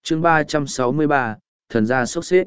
chương 363, thần gia sốc xếp.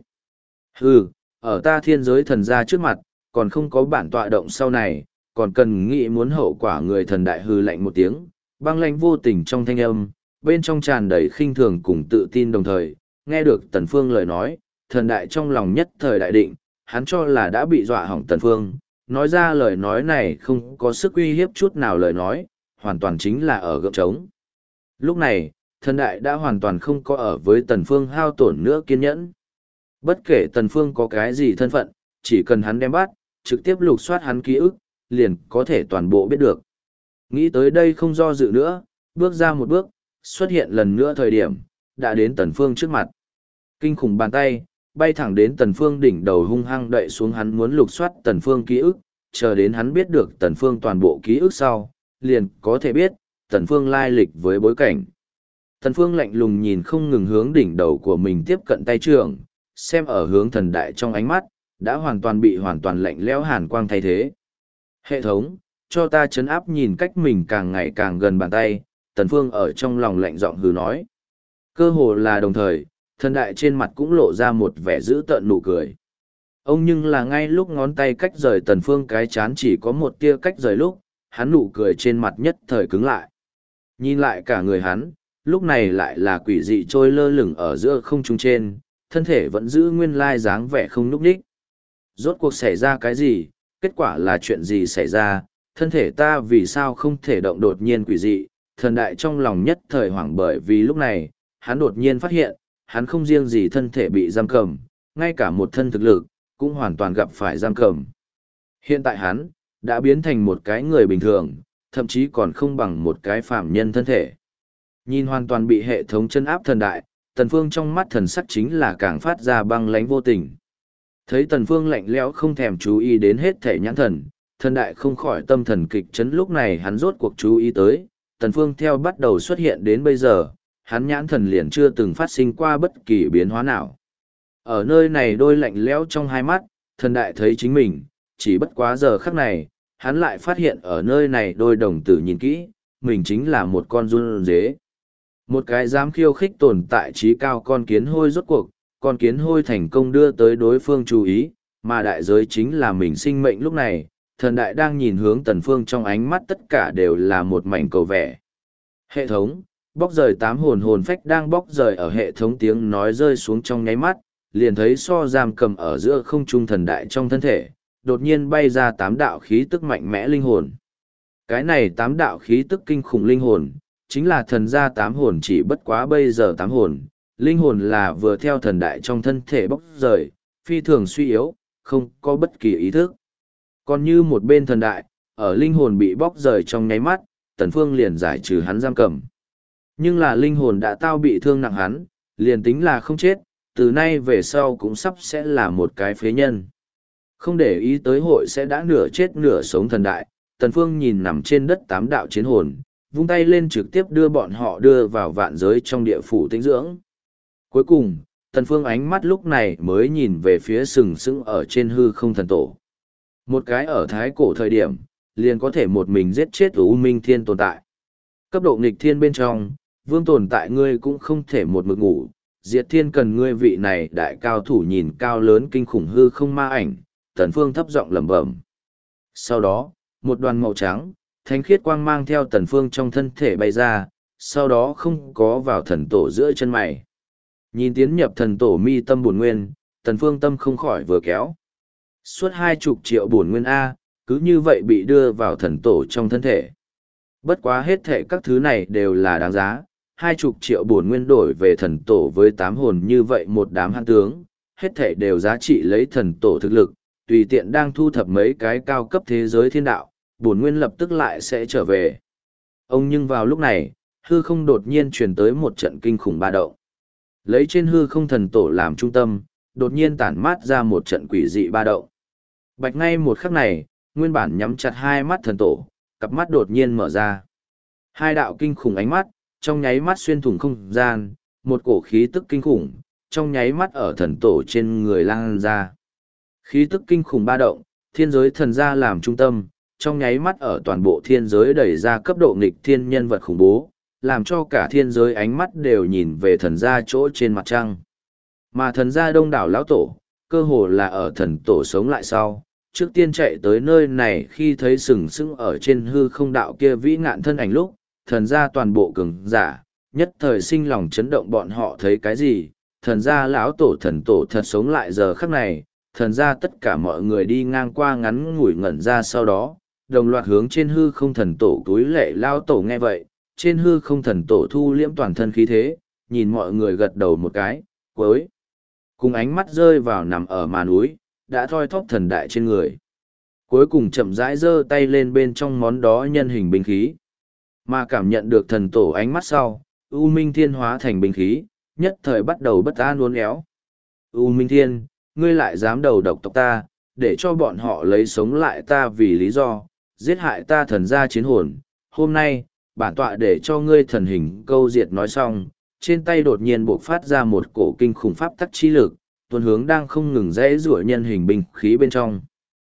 Hừ, ở ta thiên giới thần gia trước mặt, còn không có bản tọa động sau này, còn cần nghĩ muốn hậu quả. Người thần đại hừ lạnh một tiếng, băng lãnh vô tình trong thanh âm, bên trong tràn đầy khinh thường cùng tự tin đồng thời. Nghe được Tần Phương lời nói, thần đại trong lòng nhất thời đại định, hắn cho là đã bị dọa hỏng Tần Phương, nói ra lời nói này không có sức uy hiếp chút nào, lời nói hoàn toàn chính là ở gượng trống. Lúc này, thần đại đã hoàn toàn không có ở với Tần Phương hao tổn nữa kiên nhẫn. Bất kể Tần Phương có cái gì thân phận, chỉ cần hắn đem bắt, trực tiếp lục soát hắn ký ức, liền có thể toàn bộ biết được. Nghĩ tới đây không do dự nữa, bước ra một bước, xuất hiện lần nữa thời điểm, đã đến Tần Phương trước mặt. Kinh khủng bàn tay, bay thẳng đến Tần Phương đỉnh đầu hung hăng đậy xuống, hắn muốn lục soát Tần Phương ký ức, chờ đến hắn biết được Tần Phương toàn bộ ký ức sau, liền có thể biết Tần Phương lai lịch với bối cảnh. Tần Phương lạnh lùng nhìn không ngừng hướng đỉnh đầu của mình tiếp cận tay trưởng, xem ở hướng thần đại trong ánh mắt, đã hoàn toàn bị hoàn toàn lạnh lẽo hàn quang thay thế. Hệ thống, cho ta chấn áp. Nhìn cách mình càng ngày càng gần bàn tay, Tần Phương ở trong lòng lạnh giọng hừ nói. Cơ hồ là đồng thời, thần đại trên mặt cũng lộ ra một vẻ dữ tợn nụ cười. Ông nhưng là ngay lúc ngón tay cách rời Tần Phương cái chán chỉ có một tia cách rời lúc, hắn nụ cười trên mặt nhất thời cứng lại. Nhìn lại cả người hắn, lúc này lại là quỷ dị trôi lơ lửng ở giữa không trung trên, thân thể vẫn giữ nguyên lai dáng vẻ không nhúc nhích. Rốt cuộc xảy ra cái gì, kết quả là chuyện gì xảy ra, thân thể ta vì sao không thể động, đột nhiên quỷ dị, thần đại trong lòng nhất thời hoảng, bởi vì lúc này, hắn đột nhiên phát hiện, hắn không riêng gì thân thể bị giam cầm, ngay cả một thân thực lực, cũng hoàn toàn gặp phải giam cầm. Hiện tại hắn, đã biến thành một cái người bình thường, thậm chí còn không bằng một cái phàm nhân thân thể. Nhìn hoàn toàn bị hệ thống chân áp thần đại, Tần Phương trong mắt thần sắc chính là càng phát ra băng lãnh vô tình. Thấy Tần Phương lạnh lẽo không thèm chú ý đến hết thể nhãn thần, thần đại không khỏi tâm thần kịch chấn. Lúc này hắn rốt cuộc chú ý tới, Tần Phương theo bắt đầu xuất hiện đến bây giờ, hắn nhãn thần liền chưa từng phát sinh qua bất kỳ biến hóa nào. Ở nơi này đôi lạnh lẽo trong hai mắt, thần đại thấy chính mình, chỉ bất quá giờ khắc này, hắn lại phát hiện ở nơi này đôi đồng tử nhìn kỹ, mình chính là một con run dế. Một cái dám khiêu khích tồn tại trí cao con kiến hôi. Rốt cuộc, con kiến hôi thành công đưa tới đối phương chú ý, mà đại giới chính là mình sinh mệnh. Lúc này, thần đại đang nhìn hướng Tần Phương, trong ánh mắt tất cả đều là một mảnh cầu vẻ. Hệ thống, bóc rời 8 hồn phách. Đang bóc rời ở hệ thống tiếng nói rơi xuống trong nháy mắt, liền thấy so giam cầm ở giữa không trung thần đại trong thân thể, đột nhiên bay ra 8 đạo khí tức mạnh mẽ linh hồn. Cái này 8 đạo khí tức kinh khủng linh hồn, chính là thần gia 8 hồn, chỉ bất quá bây giờ 8 hồn, linh hồn là vừa theo thần đại trong thân thể bóc rời, phi thường suy yếu, không có bất kỳ ý thức. Còn như một bên thần đại, ở linh hồn bị bóc rời trong nháy mắt, Tần Phương liền giải trừ hắn giam cầm. Nhưng là linh hồn đã tao bị thương nặng, hắn liền tính là không chết, từ nay về sau cũng sắp sẽ là một cái phế nhân. Không để ý tới hội sẽ đã nửa chết nửa sống thần đại, Tần Phương nhìn nằm trên đất 8 đạo chiến hồn, vung tay lên trực tiếp đưa bọn họ đưa vào vạn giới trong địa phủ tĩnh dưỡng. Cuối cùng, Tần Phương ánh mắt lúc này mới nhìn về phía sừng sững ở trên hư không thần tổ. Một cái ở thái cổ thời điểm, liền có thể một mình giết chết U Minh Thiên tồn tại. Cấp độ nghịch thiên bên trong, vương tồn tại ngươi cũng không thể một mực ngủ, diệt thiên cần ngươi vị này đại cao thủ. Nhìn cao lớn kinh khủng hư không ma ảnh, Tần Phương thấp giọng lẩm bẩm. Sau đó, một đoàn màu trắng, thánh khiết quang mang theo Tần Phương trong thân thể bay ra, sau đó không có vào thần tổ giữa chân mày. Nhìn tiến nhập thần tổ mi tâm bổn nguyên, Tần Phương tâm không khỏi vừa kéo. Suốt 20 triệu bổn nguyên A, cứ như vậy bị đưa vào thần tổ trong thân thể. Bất quá hết thệ các thứ này đều là đáng giá, 20 triệu bổn nguyên đổi về thần tổ với 8 hồn như vậy một đám hãn tướng, hết thệ đều giá trị lấy thần tổ thực lực, tùy tiện đang thu thập mấy cái cao cấp thế giới thiên đạo, bổn nguyên lập tức lại sẽ trở về. Ông nhưng vào lúc này, hư không đột nhiên truyền tới một trận kinh khủng ba động. Lấy trên hư không thần tổ làm trung tâm, đột nhiên tản mát ra một trận quỷ dị ba động. Bạch ngay một khắc này, nguyên bản nhắm chặt hai mắt thần tổ, cặp mắt đột nhiên mở ra. Hai đạo kinh khủng ánh mắt, trong nháy mắt xuyên thủng không gian, một cổ khí tức kinh khủng, trong nháy mắt ở thần tổ trên người lan ra. Khí tức kinh khủng ba động, thiên giới thần gia làm trung tâm, trong nháy mắt ở toàn bộ thiên giới đẩy ra cấp độ nghịch thiên nhân vật khủng bố, làm cho cả thiên giới ánh mắt đều nhìn về thần gia chỗ trên mặt trăng. Mà thần gia đông đảo lão tổ, cơ hồ là ở thần tổ sống lại sau, trước tiên chạy tới nơi này khi thấy sừng sững ở trên hư không đạo kia vĩ ngạn thân ảnh lúc, thần gia toàn bộ cường giả, nhất thời sinh lòng chấn động. Bọn họ thấy cái gì? Thần gia lão tổ thần tổ thật sống lại giờ khắc này, thần gia tất cả mọi người đi ngang qua ngắn ngủi ngẩn ra, sau đó đồng loạt hướng trên hư không thần tổ túi lệ. Lao tổ nghe vậy, trên hư không thần tổ thu liễm toàn thân khí thế, nhìn mọi người gật đầu một cái, cuối cùng ánh mắt rơi vào nằm ở màn núi đã thoi thóp thần đại trên người, cuối cùng chậm rãi giơ tay lên bên trong món đó nhân hình binh khí. Mà cảm nhận được thần tổ ánh mắt sau, U Minh Thiên hóa thành binh khí, nhất thời bắt đầu bất an uốn éo. U Minh Thiên, ngươi lại dám đầu độc tộc ta, để cho bọn họ lấy sống lại ta vì lý do, giết hại ta thần gia chiến hồn. Hôm nay, bản tọa để cho ngươi thần hình câu diệt. Nói xong, trên tay đột nhiên buộc phát ra một cổ kinh khủng pháp tắc chi lực, tuôn hướng đang không ngừng rẽ rủa nhân hình binh khí bên trong.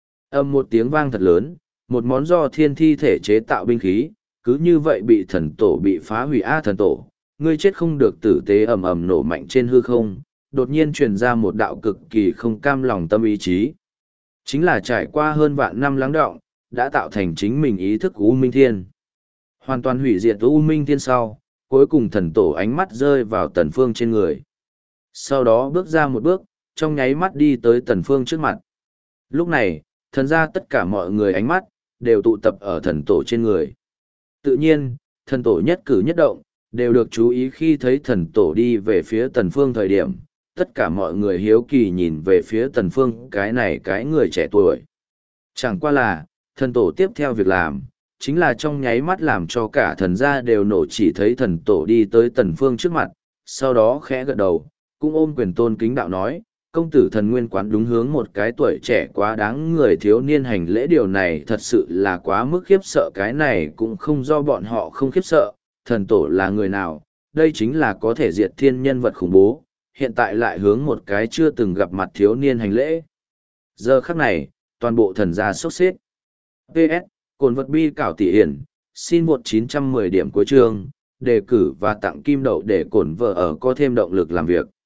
Âm một tiếng vang thật lớn, một món do thiên thi thể chế tạo binh khí, cứ như vậy bị thần tổ bị phá hủy. Thần tổ, ngươi chết không được. Tử tế ầm ầm nổ mạnh trên hư không, đột nhiên truyền ra một đạo cực kỳ không cam lòng tâm ý chí. Chính là trải qua hơn vạn năm lắng đọng, đã tạo thành chính mình ý thức của U Minh Thiên. Hoàn toàn hủy diệt U Minh Thiên sau, cuối cùng thần tổ ánh mắt rơi vào Tần Phương trên người. Sau đó bước ra một bước, trong nháy mắt đi tới Tần Phương trước mặt. Lúc này, thần gia tất cả mọi người ánh mắt, đều tụ tập ở thần tổ trên người. Tự nhiên, thần tổ nhất cử nhất động, đều được chú ý. Khi thấy thần tổ đi về phía Tần Phương thời điểm, tất cả mọi người hiếu kỳ nhìn về phía Tần Phương, cái người trẻ tuổi. Chẳng qua là, thần tổ tiếp theo việc làm, chính là trong nháy mắt làm cho cả thần gia đều nổ. Chỉ thấy thần tổ đi tới Tần Phương trước mặt, sau đó khẽ gật đầu, cũng ôm quyền tôn kính đạo nói, công tử thần nguyên quán đúng hướng một cái tuổi trẻ quá đáng người thiếu niên hành lễ. Điều này thật sự là quá mức khiếp sợ. Cái này cũng không do bọn họ không khiếp sợ, thần tổ là người nào, đây chính là có thể diệt thiên nhân vật khủng bố, hiện tại lại hướng một cái chưa từng gặp mặt thiếu niên hành lễ. Giờ khắc này, toàn bộ thần gia sốc xếp. PS, cồn vật bi cảo tỷ hiển, xin 1910 điểm cuối chương, đề cử và tặng kim đậu để cổn vợ ở có thêm động lực làm việc.